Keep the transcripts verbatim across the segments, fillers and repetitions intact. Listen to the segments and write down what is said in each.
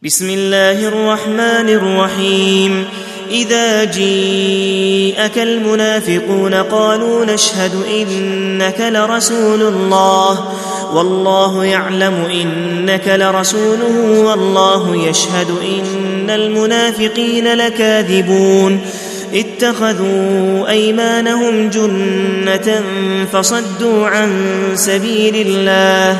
بسم الله الرحمن الرحيم إذا جيءك المنافقون قالوا نشهد إنك لرسول الله والله يعلم إنك لرسوله والله يشهد إن المنافقين لكاذبون اتخذوا أيمانهم جنة فصدوا عن سبيل الله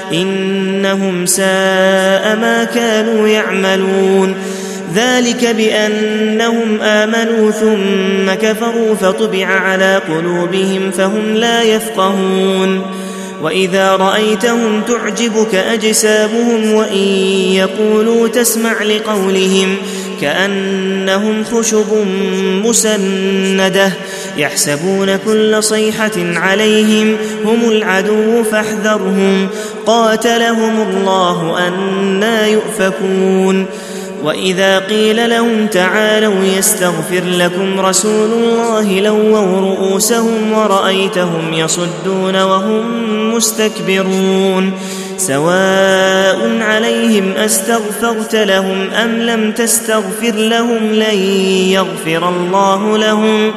إنهم ساء ما كانوا يعملون ذلك بأنهم آمنوا ثم كفروا فطبع على قلوبهم فهم لا يفقهون وإذا رأيتهم تعجبك أجسامهم وإن يقولوا تسمع لقولهم كأنهم خشب مسندة يحسبون كل صيحة عليهم هم العدو فاحذرهم قاتلهم الله أنى يؤفكون وإذا قيل لهم تعالوا يستغفر لكم رسول الله لووا رؤوسهم ورأيتهم يصدون وهم مستكبرون سواء عليهم أستغفرت لهم أم لم تستغفر لهم لن يغفر الله لهم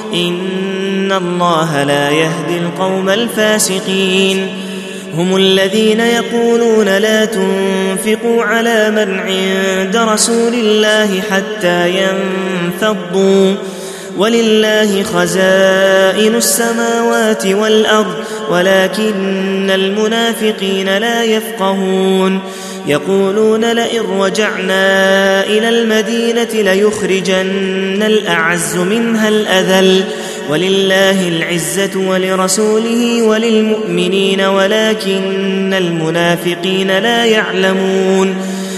إن الله لا يهدي القوم الفاسقين هم الذين يقولون لا تنفقوا على من عند رسول الله حتى ينفضوا ولله خزائن السماوات والأرض ولكن المنافقين لا يفقهون يقولون لئن رجعنا إلى المدينة ليخرجن الأعز منها الأذل ولله العزة ولرسوله وللمؤمنين ولكن المنافقين لا يعلمون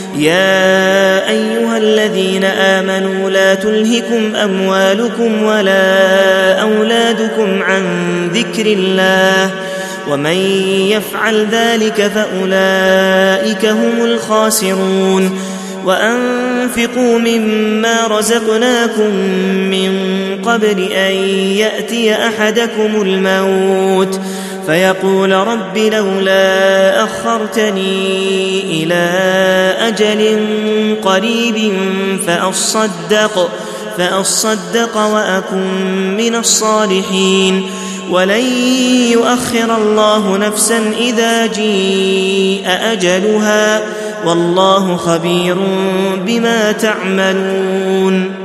يا أيها الذين آمنوا لا تلهكم أموالكم ولا أولادكم عن ذكر الله ومن يفعل ذلك فأولئك هم الخاسرون وأنفقوا مما رزقناكم من قبل أن يأتي أحدكم الموت فيقول رب لولا أخرتني إلى أجل قريب فأصدق, فأصدق وأكن من الصالحين ولن يؤخر الله نفسا إذا جيء أجلها والله خبير بما تعملون